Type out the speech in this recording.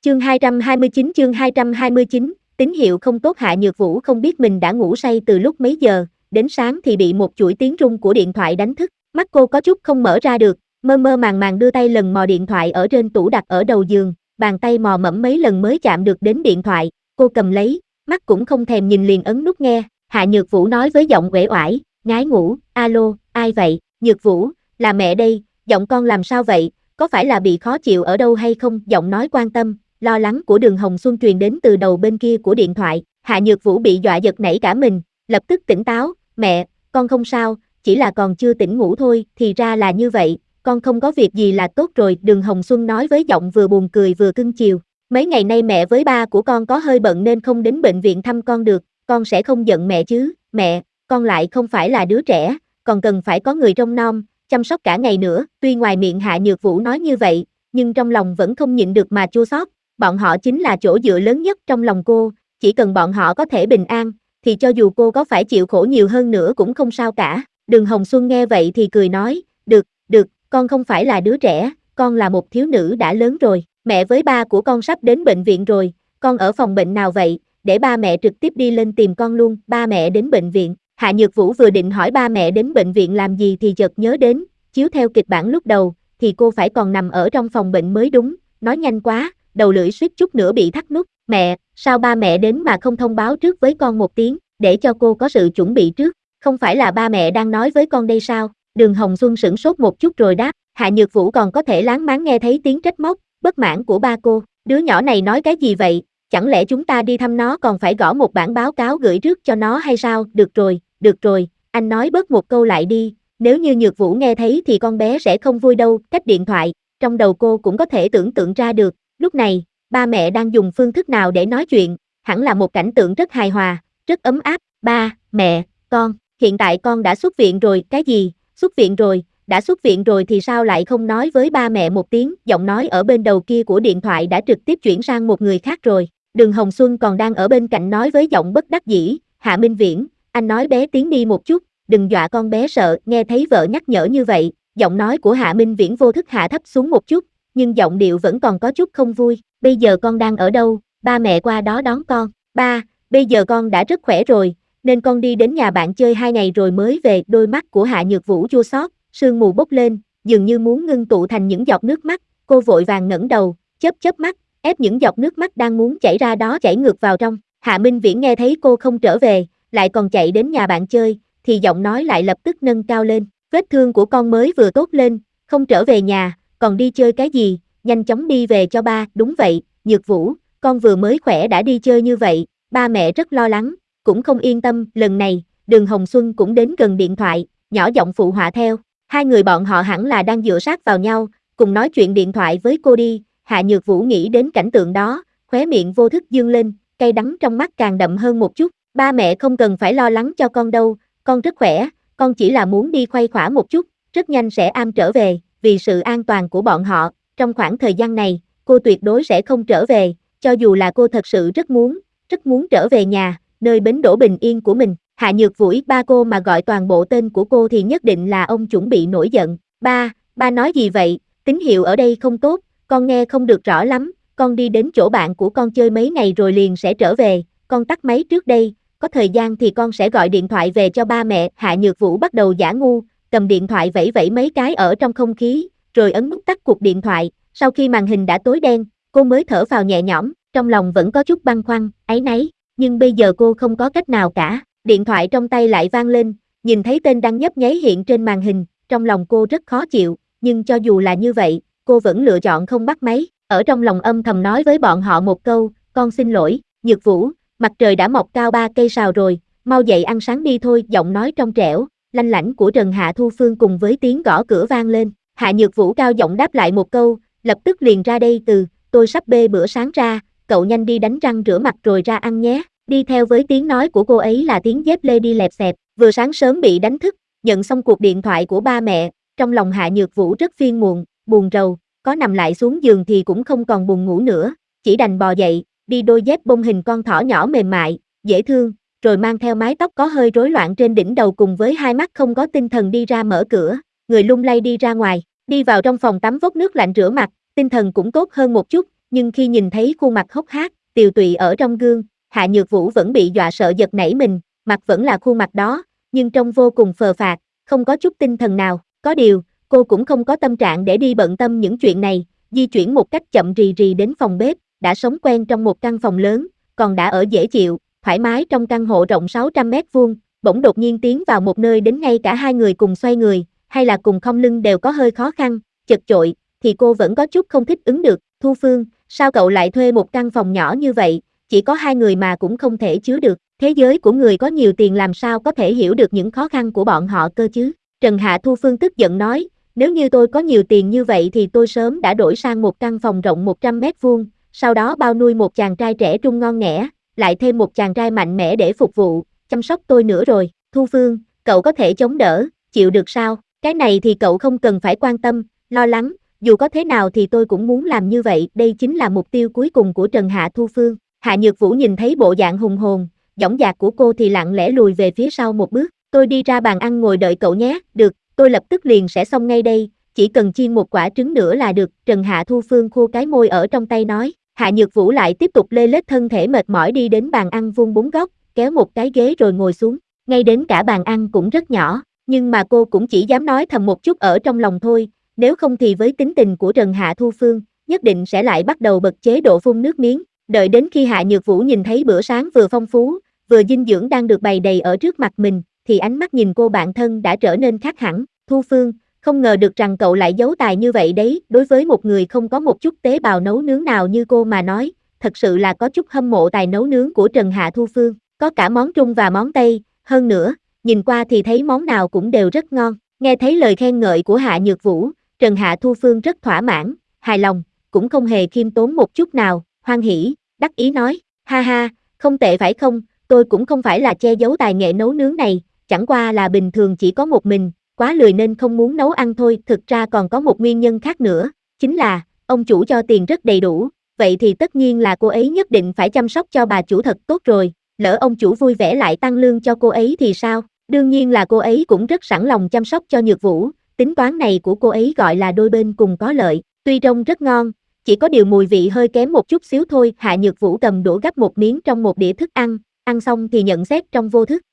Chương 229, tín hiệu không tốt. Hạ Nhược Vũ không biết mình đã ngủ say từ lúc mấy giờ, đến sáng thì bị một chuỗi tiếng rung của điện thoại đánh thức, mắt cô có chút không mở ra được, mơ mơ màng màng đưa tay lần mò điện thoại ở trên tủ đặt ở đầu giường, bàn tay mò mẫm mấy lần mới chạm được đến điện thoại, cô cầm lấy, mắt cũng không thèm nhìn liền ấn nút nghe. Hạ Nhược Vũ nói với giọng uể oải, ngái ngủ, alo, ai vậy? Nhược Vũ, là mẹ đây, giọng con làm sao vậy, có phải là bị khó chịu ở đâu hay không? Giọng nói quan tâm, lo lắng của Đường Hồng Xuân truyền đến từ đầu bên kia của điện thoại. Hạ Nhược Vũ bị dọa giật nảy cả mình, lập tức tỉnh táo, mẹ, con không sao, chỉ là còn chưa tỉnh ngủ thôi. Thì ra là như vậy, con không có việc gì là tốt rồi. Đường Hồng Xuân nói với giọng vừa buồn cười vừa cưng chiều, mấy ngày nay mẹ với ba của con có hơi bận nên không đến bệnh viện thăm con được, con sẽ không giận mẹ chứ? Mẹ, con lại không phải là đứa trẻ, còn cần phải có người trông nom, chăm sóc cả ngày nữa. Tuy ngoài miệng Hạ Nhược Vũ nói như vậy, nhưng trong lòng vẫn không nhịn được mà chua xót. Bọn họ chính là chỗ dựa lớn nhất trong lòng cô, chỉ cần bọn họ có thể bình an, thì cho dù cô có phải chịu khổ nhiều hơn nữa cũng không sao cả. Đường Hồng Xuân nghe vậy thì cười nói, được, con không phải là đứa trẻ, con là một thiếu nữ đã lớn rồi. Mẹ với ba của con sắp đến bệnh viện rồi, con ở phòng bệnh nào vậy, để ba mẹ trực tiếp đi lên tìm con luôn. Ba mẹ đến bệnh viện? Hạ Nhược Vũ vừa định hỏi ba mẹ đến bệnh viện làm gì thì chợt nhớ đến, chiếu theo kịch bản lúc đầu, thì cô phải còn nằm ở trong phòng bệnh mới đúng, nói nhanh quá, đầu lưỡi suýt chút nữa bị thắt nút. Mẹ, sao ba mẹ đến mà không thông báo trước với con một tiếng, để cho cô có sự chuẩn bị trước, không phải là ba mẹ đang nói với con đây sao? Đường Hồng Xuân sửng sốt một chút rồi đáp. Hạ Nhược Vũ còn có thể láng máng nghe thấy tiếng trách móc, bất mãn của ba cô, đứa nhỏ này nói cái gì vậy, chẳng lẽ chúng ta đi thăm nó còn phải gõ một bản báo cáo gửi rước cho nó hay sao? Được rồi, anh nói bớt một câu lại đi, nếu như Nhược Vũ nghe thấy thì con bé sẽ không vui đâu. Cách điện thoại, trong đầu cô cũng có thể tưởng tượng ra được, lúc này, ba mẹ đang dùng phương thức nào để nói chuyện, hẳn là một cảnh tượng rất hài hòa, rất ấm áp. Ba, mẹ, con, hiện tại con đã xuất viện rồi. Cái gì? Xuất viện rồi? Đã xuất viện rồi thì sao lại không nói với ba mẹ một tiếng? Giọng nói ở bên đầu kia của điện thoại đã trực tiếp chuyển sang một người khác rồi. Đường Hồng Xuân còn đang ở bên cạnh nói với giọng bất đắc dĩ, Hạ Minh Viễn, anh nói bé tiếng đi một chút, đừng dọa con bé sợ. Nghe thấy vợ nhắc nhở như vậy, giọng nói của Hạ Minh Viễn vô thức hạ thấp xuống một chút, nhưng giọng điệu vẫn còn có chút không vui. Bây giờ con đang ở đâu? Ba mẹ qua đó đón con. Ba, bây giờ con đã rất khỏe rồi, nên con đi đến nhà bạn chơi 2 ngày rồi mới về. Đôi mắt của Hạ Nhược Vũ chua xót, sương mù bốc lên, dường như muốn ngưng tụ thành những giọt nước mắt. Cô vội vàng ngẩng đầu, chớp mắt, ép những giọt nước mắt đang muốn chảy ra đó chảy ngược vào trong. Hạ Minh Viễn nghe thấy cô không trở về, lại còn chạy đến nhà bạn chơi, thì giọng nói lại lập tức nâng cao lên, vết thương của con mới vừa tốt lên, không trở về nhà, còn đi chơi cái gì, nhanh chóng đi về cho ba. Đúng vậy, Nhược Vũ, con vừa mới khỏe đã đi chơi như vậy, ba mẹ rất lo lắng, cũng không yên tâm. Lần này, Đường Hồng Xuân cũng đến gần điện thoại, nhỏ giọng phụ họa theo, hai người bọn họ hẳn là đang dựa sát vào nhau, cùng nói chuyện điện thoại với cô đi. Hạ Nhược Vũ nghĩ đến cảnh tượng đó, khóe miệng vô thức dương lên, cay đắng trong mắt càng đậm hơn một chút. Ba mẹ không cần phải lo lắng cho con đâu, con rất khỏe, con chỉ là muốn đi khuây khỏa một chút, rất nhanh sẽ am trở về. Vì sự an toàn của bọn họ, trong khoảng thời gian này, cô tuyệt đối sẽ không trở về, cho dù là cô thật sự rất muốn trở về nhà, nơi bến đỗ bình yên của mình. Hạ Nhược Vũ ba cô mà gọi toàn bộ tên của cô thì nhất định là ông chuẩn bị nổi giận. Ba nói gì vậy, tín hiệu ở đây không tốt, con nghe không được rõ lắm, con đi đến chỗ bạn của con chơi mấy ngày rồi liền sẽ trở về, con tắt máy trước đây, có thời gian thì con sẽ gọi điện thoại về cho ba mẹ. Hạ Nhược Vũ bắt đầu giả ngu, cầm điện thoại vẫy vẫy mấy cái ở trong không khí, rồi ấn nút tắt cuộc điện thoại. Sau khi màn hình đã tối đen, cô mới thở phào nhẹ nhõm, trong lòng vẫn có chút băn khoăn, áy náy, nhưng bây giờ cô không có cách nào cả. Điện thoại trong tay lại vang lên, nhìn thấy tên đang nhấp nháy hiện trên màn hình, trong lòng cô rất khó chịu, nhưng cho dù là như vậy, cô vẫn lựa chọn không bắt máy, ở trong lòng âm thầm nói với bọn họ một câu, con xin lỗi. Nhược Vũ, mặt trời đã mọc cao 3 cây sào rồi, mau dậy ăn sáng đi thôi. Giọng nói trong trẻo, lanh lảnh của Trần Hạ Thu Phương cùng với tiếng gõ cửa vang lên. Hạ Nhược Vũ cao giọng đáp lại một câu, lập tức liền ra đây. Tôi sắp bê bữa sáng ra, cậu nhanh đi đánh răng rửa mặt rồi ra ăn nhé. Đi theo với tiếng nói của cô ấy là tiếng dép lê đi lẹp xẹp. Vừa sáng sớm bị đánh thức, nhận xong cuộc điện thoại của ba mẹ, trong lòng Hạ Nhược Vũ rất phiền muộn, buồn rầu, có nằm lại xuống giường thì cũng không còn buồn ngủ nữa, chỉ đành bò dậy, đi đôi dép bông hình con thỏ nhỏ mềm mại, dễ thương, rồi mang theo mái tóc có hơi rối loạn trên đỉnh đầu cùng với hai mắt không có tinh thần đi ra mở cửa, người lung lay đi ra ngoài, đi vào trong phòng tắm vốc nước lạnh rửa mặt, tinh thần cũng tốt hơn một chút, nhưng khi nhìn thấy khuôn mặt hốc hác, tiều tụy ở trong gương, Hạ Nhược Vũ vẫn bị dọa sợ giật nảy mình, mặt vẫn là khuôn mặt đó, nhưng trông vô cùng phờ phạc, không có chút tinh thần nào, có điều, cô cũng không có tâm trạng để đi bận tâm những chuyện này, di chuyển một cách chậm rì rì đến phòng bếp, đã sống quen trong một căn phòng lớn, còn đã ở dễ chịu, thoải mái trong căn hộ rộng 600 mét vuông, bỗng đột nhiên tiến vào một nơi đến ngay cả hai người cùng xoay người, hay là cùng khom lưng đều có hơi khó khăn, chật chội, thì cô vẫn có chút không thích ứng được. Thu Phương, sao cậu lại thuê một căn phòng nhỏ như vậy, chỉ có hai người mà cũng không thể chứa được, thế giới của người có nhiều tiền làm sao có thể hiểu được những khó khăn của bọn họ cơ chứ. Trần Hạ Thu Phương tức giận nói, nếu như tôi có nhiều tiền như vậy thì tôi sớm đã đổi sang một căn phòng rộng 100 mét vuông, sau đó bao nuôi một chàng trai trẻ trung ngon nghẻ, lại thêm một chàng trai mạnh mẽ để phục vụ, chăm sóc tôi nữa rồi. Thu Phương, cậu có thể chống đỡ, chịu được sao? Cái này thì cậu không cần phải quan tâm, lo lắng, dù có thế nào thì tôi cũng muốn làm như vậy, đây chính là mục tiêu cuối cùng của Trần Hạ Thu Phương. Hạ Nhược Vũ nhìn thấy bộ dạng hùng hồn, dõng dạc của cô thì lặng lẽ lùi về phía sau một bước, tôi đi ra bàn ăn ngồi đợi cậu nhé, được, tôi lập tức liền sẽ xong ngay đây, chỉ cần chiên một quả trứng nữa là được, Trần Hạ Thu Phương khô cái môi ở trong tay nói. Hạ Nhược Vũ lại tiếp tục lê lết thân thể mệt mỏi đi đến bàn ăn vuông bốn góc, kéo một cái ghế rồi ngồi xuống, ngay đến cả bàn ăn cũng rất nhỏ, nhưng mà cô cũng chỉ dám nói thầm một chút ở trong lòng thôi, nếu không thì với tính tình của Trần Hạ Thu Phương, nhất định sẽ lại bắt đầu bật chế độ phun nước miếng, đợi đến khi Hạ Nhược Vũ nhìn thấy bữa sáng vừa phong phú, vừa dinh dưỡng đang được bày đầy ở trước mặt mình, thì ánh mắt nhìn cô bạn thân đã trở nên khác hẳn. Thu Phương, không ngờ được rằng cậu lại giấu tài như vậy đấy, đối với một người không có một chút tế bào nấu nướng nào như cô mà nói, thật sự là có chút hâm mộ tài nấu nướng của Trần Hạ Thu Phương, có cả món Trung và món Tây, hơn nữa, nhìn qua thì thấy món nào cũng đều rất ngon. Nghe thấy lời khen ngợi của Hạ Nhược Vũ, Trần Hạ Thu Phương rất thỏa mãn, hài lòng, cũng không hề khiêm tốn một chút nào, hoan hỉ, đắc ý nói, ha ha, không tệ phải không, tôi cũng không phải là che giấu tài nghệ nấu nướng này, chẳng qua là bình thường chỉ có một mình, quá lười nên không muốn nấu ăn thôi, thực ra còn có một nguyên nhân khác nữa, chính là, ông chủ cho tiền rất đầy đủ, vậy thì tất nhiên là cô ấy nhất định phải chăm sóc cho bà chủ thật tốt rồi, lỡ ông chủ vui vẻ lại tăng lương cho cô ấy thì sao, đương nhiên là cô ấy cũng rất sẵn lòng chăm sóc cho Nhược Vũ, tính toán này của cô ấy gọi là đôi bên cùng có lợi, tuy trông rất ngon, chỉ có điều mùi vị hơi kém một chút xíu thôi. Hạ Nhược Vũ cầm đũa gắp một miếng trong một đĩa thức ăn, ăn xong thì nhận xét trong vô thức,